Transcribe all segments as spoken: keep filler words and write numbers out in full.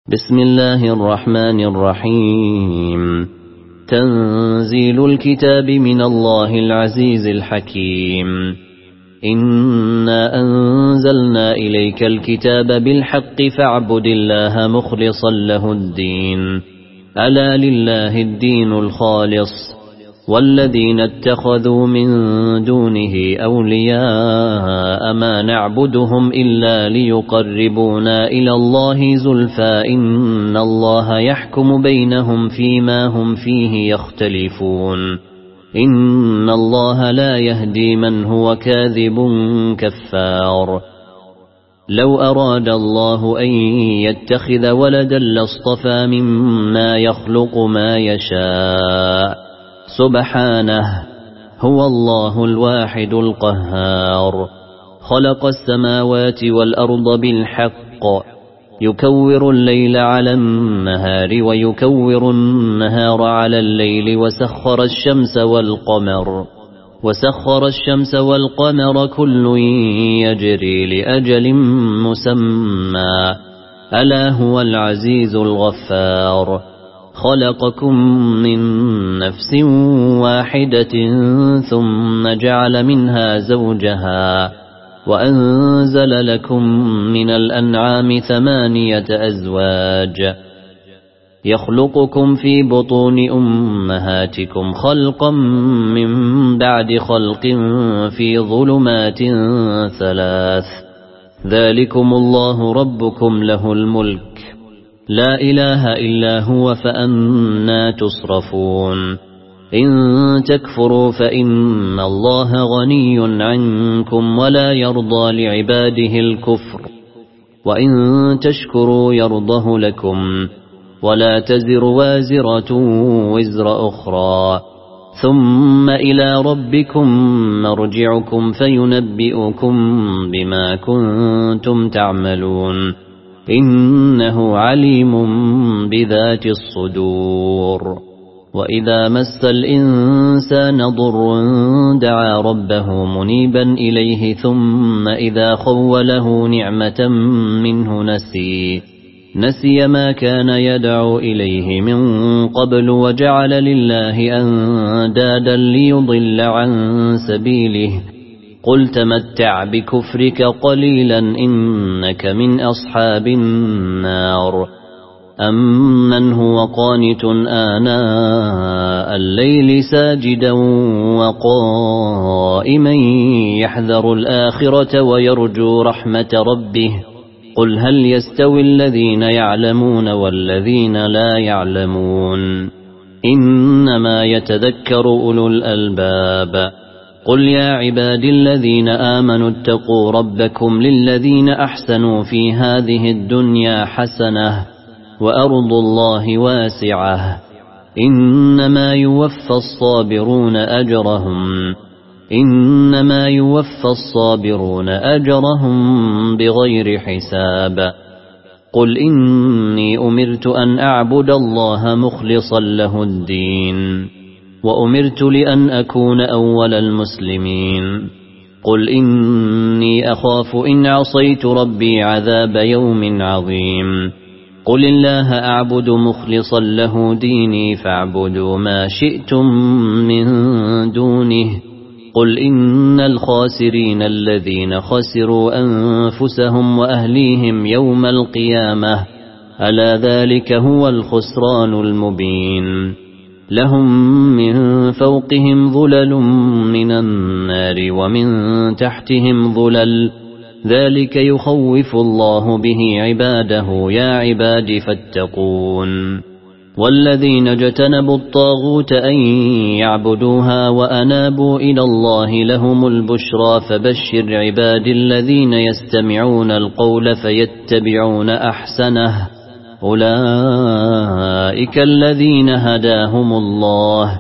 بسم الله الرحمن الرحيم. تنزيل الكتاب من الله العزيز الحكيم. إنا أنزلنا إليك الكتاب بالحق فاعبد الله مخلصا له الدين. ألا لله الدين الخالص والذين اتخذوا من دونه أولياء ما نعبدهم إلا ليقربونا إلى الله زلفى إن الله يحكم بينهم فيما هم فيه يختلفون. إن الله لا يهدي من هو كاذب كفار. لو أراد الله أن يتخذ ولدا لاصطفى مما يخلق ما يشاء سبحانه هو الله الواحد القهار. خلق السماوات والأرض بالحق يكور الليل على النهار ويكور النهار على الليل وسخر الشمس والقمر وسخر الشمس والقمر كل يجري لأجل مسمى ألا هو العزيز الغفار. خلقكم من نفس واحدة ثم جعل منها زوجها وأنزل لكم من الأنعام ثمانية أزواج يخلقكم في بطون أمهاتكم خلقا من بعد خلق في ظلمات ثلاث. ذلكم الله ربكم له الملك لا إله إلا هو فأنا تصرفون. إن تكفروا فإن الله غني عنكم ولا يرضى لعباده الكفر وإن تشكروا يرضه لكم ولا تزر وازرة وزر أخرى ثم إلى ربكم مرجعكم فينبئكم بما كنتم تعملون. إنه عليم بذات الصدور. وإذا مس الإنسان ضر دعا ربه منيبا إليه ثم إذا خوله نعمة منه نسي نسي ما كان يدعو إليه من قبل وجعل لله أندادا ليضل عن سبيله. قل تمتع بكفرك قليلا إنك من أصحاب النار. أمن هو قانت آناء الليل ساجدا وقائما يحذر الآخرة ويرجو رحمة ربه قل هل يستوي الذين يعلمون والذين لا يعلمون إنما يتذكر أولو الألباب. قل يا عبادي الذين آمنوا اتقوا ربكم للذين أحسنوا في هذه الدنيا حسنة وأرض الله واسعة إنما يوفى الصابرون أجرهم إنما يوفى الصابرون أجرهم بغير حساب. قل إني أمرت أن أعبد الله مخلصا له الدين وأمرت لأن أكون أول المسلمين. قل إني أخاف إن عصيت ربي عذاب يوم عظيم. قل الله أعبد مخلصا له ديني فاعبدوا ما شئتم من دونه. قل إن الخاسرين الذين خسروا أنفسهم وأهليهم يوم القيامة ألا ذلك هو الخسران المبين. لهم من فوقهم ظلل من النار ومن تحتهم ظلل ذلك يخوف الله به عباده يا عباد فاتقون. والذين اجتنبوا الطاغوت أن يعبدوها وأنابوا إلى الله لهم البشرى فبشر عباد الذين يستمعون القول فيتبعون أحسنه أولئك الذين هداهم الله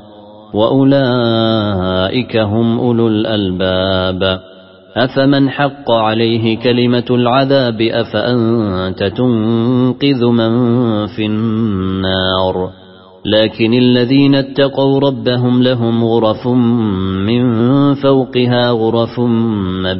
وأولئك هم أولو الألباب. أفمن حق عليه كلمة العذاب أفأنت تنقذ من في النار. لكن الذين اتقوا ربهم لهم غرف من فوقها غرف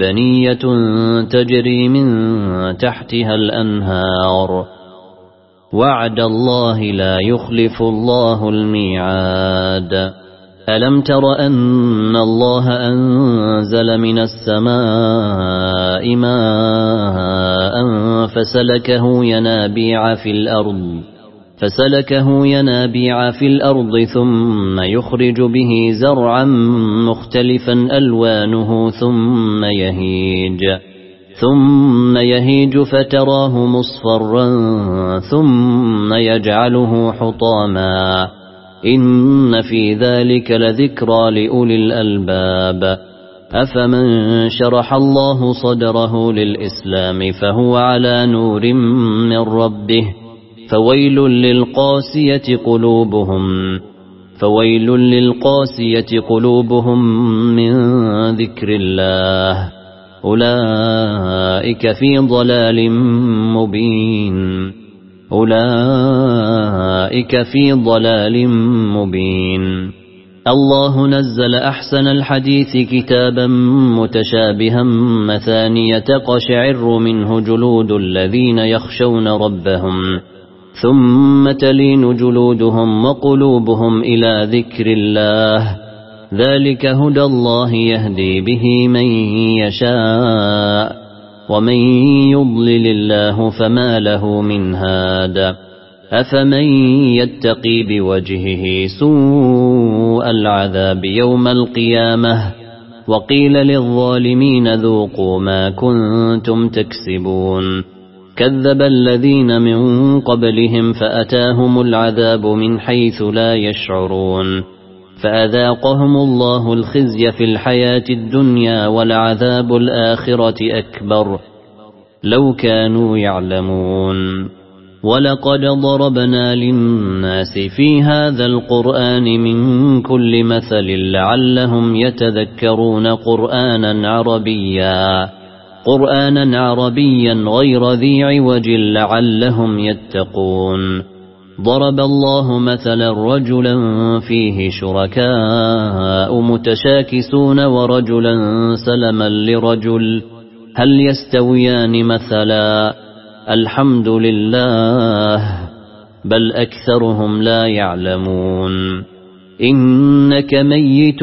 مبنية تجري من تحتها الأنهار وعد الله لا يخلف الله الميعاد ألم تر أن الله أنزل من السماء ماء فسلكه ينابيع في الأرض فسلكه ينابيع في الأرض ثم يخرج به زرعا مختلفا ألوانه ثم يهيج ثم يهيج فتراه مصفرا ثم يجعله حطاما إن في ذلك لذكرى لأولي الألباب أفمن شرح الله صدره للإسلام فهو على نور من ربه فويل للقاسية قلوبهم فويل للقاسية قلوبهم من ذكر الله أولئك في ضلال مبين أولئك في ضلال مبين الله نزل أحسن الحديث كتابا متشابها مثانية تقشعر منه جلود الذين يخشون ربهم ثم تلين جلودهم وقلوبهم إلى ذكر الله ذلك هدى الله يهدي به من يشاء ومن يضلل الله فما له من هاد أفمن يتقي بوجهه سوء العذاب يوم القيامة وقيل للظالمين ذوقوا ما كنتم تكسبون كذب الذين من قبلهم فأتاهم العذاب من حيث لا يشعرون فأذاقهم الله الخزي في الحياة الدنيا ولعذاب الآخرة أكبر لو كانوا يعلمون ولقد ضربنا للناس في هذا القرآن من كل مثل لعلهم يتذكرون قرآنا عربيا قرآنا عربيا غير ذي عوج لعلهم يتقون ضرب الله مثلا رجلا فيه شركاء متشاكسون ورجلا سلما لرجل هل يستويان مثلا الحمد لله بل أكثرهم لا يعلمون إنك ميت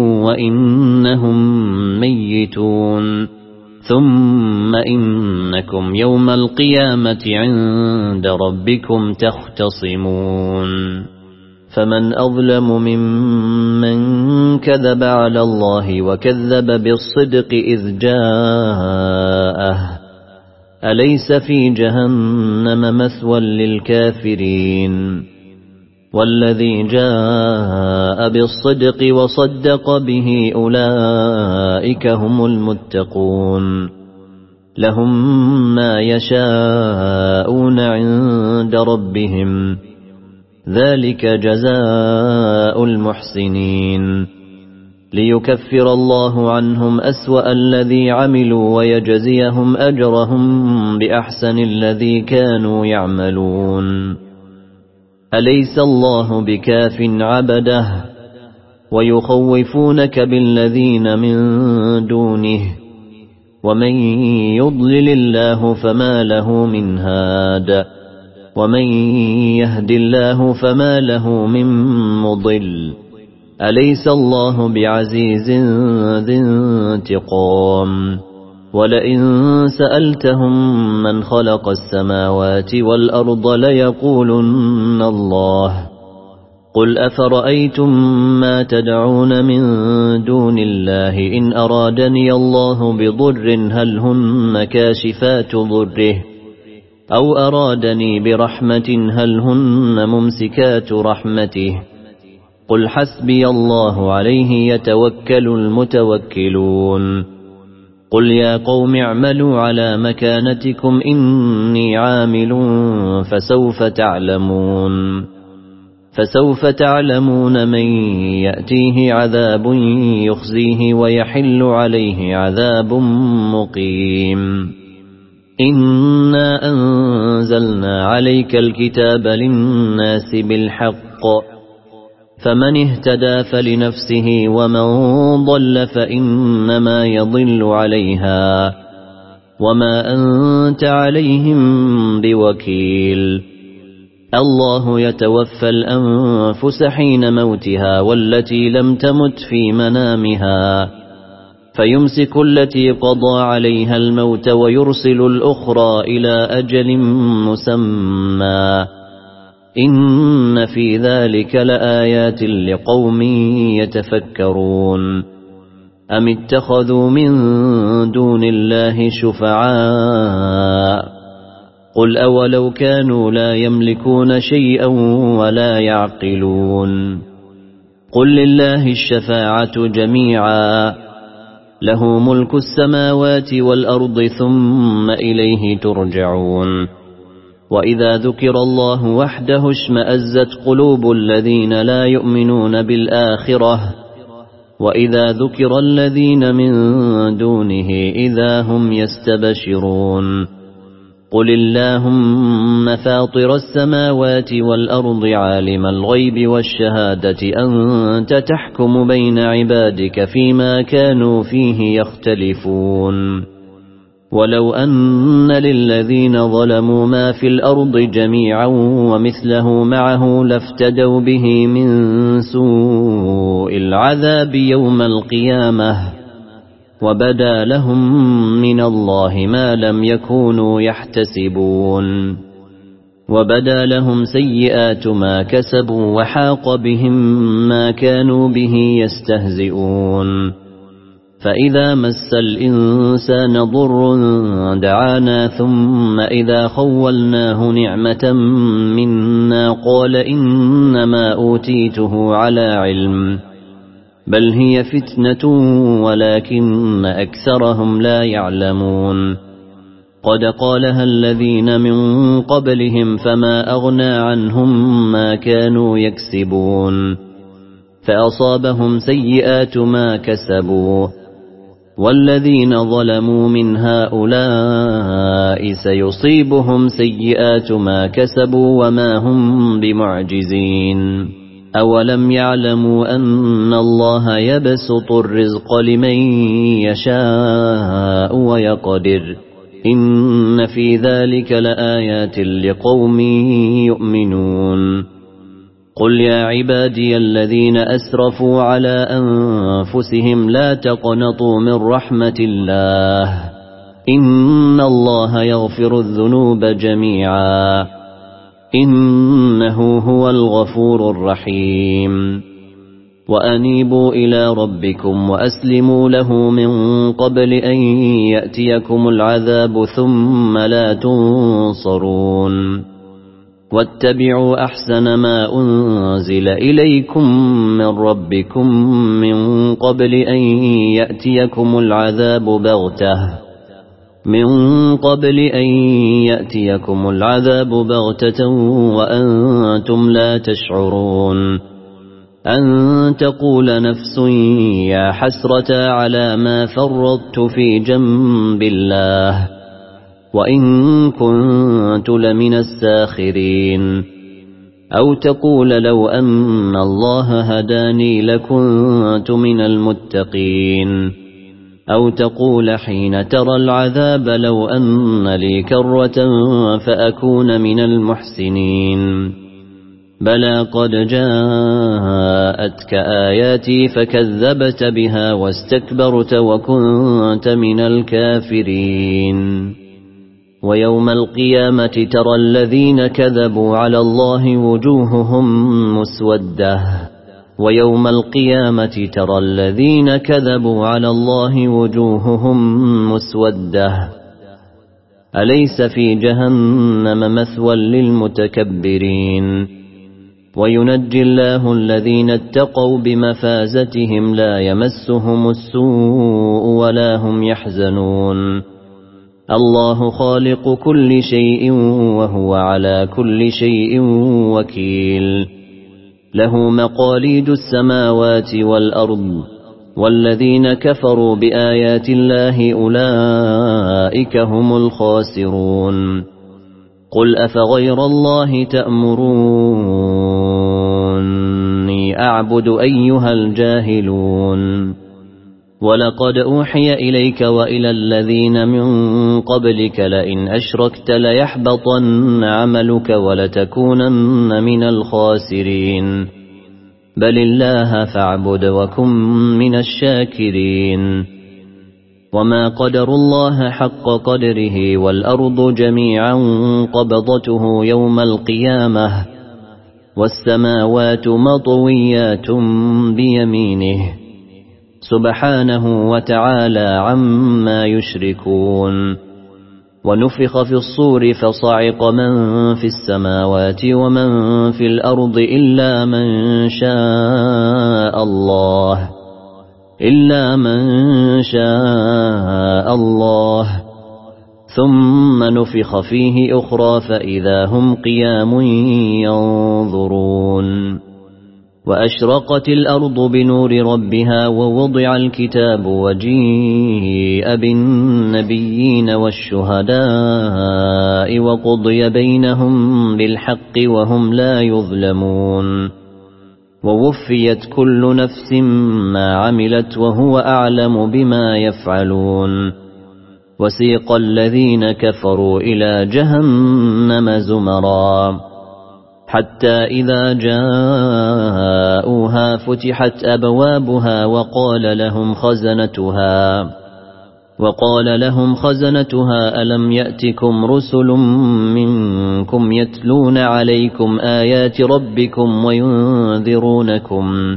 وإنهم ميتون ثم إنكم يوم القيامة عند ربكم تختصمون فمن أظلم ممن كذب على الله وكذب بالصدق إذ جاءه أليس في جهنم مثوى للكافرين والذي جاء بالصدق وصدق به أولئك هم المتقون لهم ما يشاءون عند ربهم ذلك جزاء المحسنين ليكفر الله عنهم أسوأ الذي عملوا ويجزيهم أجرهم بأحسن الذي كانوا يعملون أليس الله بكاف عبده ويخوفونك بالذين من دونه ومن يضلل الله فما له من هاد ومن يهد الله فما له من مضل أليس الله بعزيز ذي انتقام ولئن سألتهم من خلق السماوات والأرض ليقولن الله قل أفرأيتم ما تدعون من دون الله إن أرادني الله بضر هل هن كاشفات ضره أو أرادني برحمة هل هن ممسكات رحمته قل حسبي الله عليه يتوكل المتوكلون قل يا قوم اعملوا على مكانتكم إني عامل فسوف تعلمون فسوف تعلمون من يأتيه عذاب يخزيه ويحل عليه عذاب مقيم إنا أنزلنا عليك الكتاب للناس بالحق فمن اهتدى فلنفسه ومن ضل فإنما يضل عليها وما أنت عليهم بوكيل الله يتوفى الأنفس حين موتها والتي لم تمت في منامها فيمسك التي قضى عليها الموت ويرسل الأخرى إلى أجل مسمى إن في ذلك لآيات لقوم يتفكرون أم اتخذوا من دون الله شفعاء قل أولو كانوا لا يملكون شيئا ولا يعقلون قل لله الشفاعة جميعا له ملك السماوات والأرض ثم إليه ترجعون وإذا ذكر الله وحده اشمأزت قلوب الذين لا يؤمنون بالآخرة وإذا ذكر الذين من دونه إذا هم يستبشرون قل اللهم فاطر السماوات والأرض عالم الغيب والشهادة أنت تحكم بين عبادك فيما كانوا فيه يختلفون ولو أن للذين ظلموا ما في الأرض جميعا ومثله معه لافتدوا به من سوء العذاب يوم القيامة وبدا لهم من الله ما لم يكونوا يحتسبون وبدا لهم سيئات ما كسبوا وحاق بهم ما كانوا به يستهزئون فإذا مس الإنسان ضر دعانا ثم إذا خولناه نعمة منا قال إنما أوتيته على علم بل هي فتنة ولكن أكثرهم لا يعلمون قد قالها الذين من قبلهم فما أغنى عنهم ما كانوا يكسبون فأصابهم سيئات ما كسبوا والذين ظلموا من هؤلاء سيصيبهم سيئات ما كسبوا وما هم بمعجزين أولم يعلموا أن الله يبسط الرزق لمن يشاء ويقدر إن في ذلك لآيات لقوم يؤمنون قل يا عبادي الذين أسرفوا على أنفسهم لا تقنطوا من رحمة الله إن الله يغفر الذنوب جميعا إنه هو الغفور الرحيم وأنيبوا إلى ربكم وأسلموا له من قبل أن يأتيكم العذاب ثم لا تنصرون واتبعوا أحسن ما أنزل إليكم من ربكم من قبل أن يأتيكم العذاب بغتة من قبل أن يأتيكم العذاب بغتة وأنتم لا تشعرون أن تقول نفس يا حسرة على ما فرطت في جنب الله وإن كنت لمن الساخرين أو تقول لو أن الله هداني لكنت من المتقين أو تقول حين ترى العذاب لو أن لي كرة فأكون من المحسنين بلى قد جاءتك آياتي فكذبت بها واستكبرت وكنت من الكافرين ويوم القيامة ترى الذين كذبوا على الله وجوههم مسودة ويوم القيامة ترى الذين كذبوا على الله وجوههم مسودة أليس في جهنم مثوى للمتكبرين وينجي الله الذين اتقوا بمفازتهم لا يمسهم السوء ولا هم يحزنون الله خالق كل شيء وهو على كل شيء وكيل له مقاليد السماوات والأرض والذين كفروا بآيات الله أولئك هم الخاسرون قل أفغير الله تأمروني أعبد أيها الجاهلون ولقد أوحي إليك وإلى الذين من قبلك لئن أشركت ليحبطن عملك ولتكونن من الخاسرين بل الله فاعبد وكن من الشاكرين وما قدر الله حق قدره والأرض جميعا قبضته يوم القيامة والسماوات مطويات بيمينه سبحانه وتعالى عما يشركون ونفخ في الصور فصعق من في السماوات ومن في الأرض إلا من شاء الله إلا من شاء الله ثم نفخ فيه أخرى فإذا هم قيام ينظرون وأشرقت الأرض بنور ربها ووضع الكتاب وجيء بالنبيين والشهداء وقضي بينهم بالحق وهم لا يظلمون ووفيت كل نفس ما عملت وهو أعلم بما يفعلون وسيق الذين كفروا إلى جهنم زمرا حتى إذا جاءوها فتحت أبوابها وقال لهم خزنتها وقال لهم خزنتها ألم يأتكم رسل منكم يتلون عليكم آيات ربكم وينذرونكم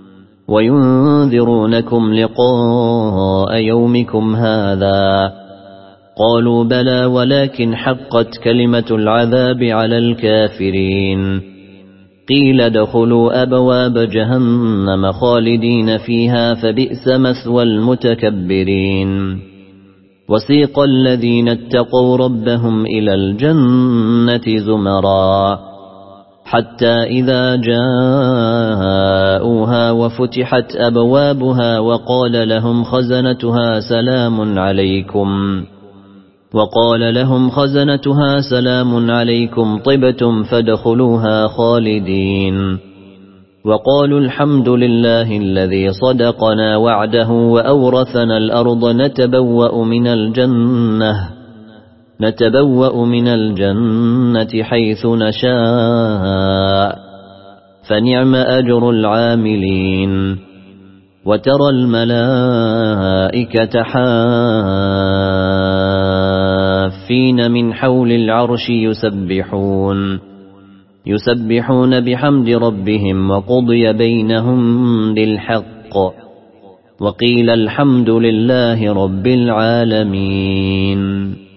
وينذرونكم لقاء يومكم هذا قالوا بلى ولكن حقت كلمة العذاب على الكافرين قيل ادخلوا أبواب جهنم خالدين فيها فبئس مثوى المتكبرين وسيق الذين اتقوا ربهم إلى الجنة زمرا حتى إذا جاءوها وفتحت أبوابها وقال لهم خزنتها سلام عليكم وقال لهم خزنتها سلام عليكم طبتم فادخلوها خالدين وقالوا الحمد لله الذي صدقنا وعده وأورثنا الأرض نتبوأ من الجنة نتبوأ من الجنة حيث نشاء فنعم أجر العاملين وترى الملائكة حافين من حول العرش يسبحون يسبحون بحمد ربهم وقضي بينهم بالحق وقيل الحمد لله رب العالمين.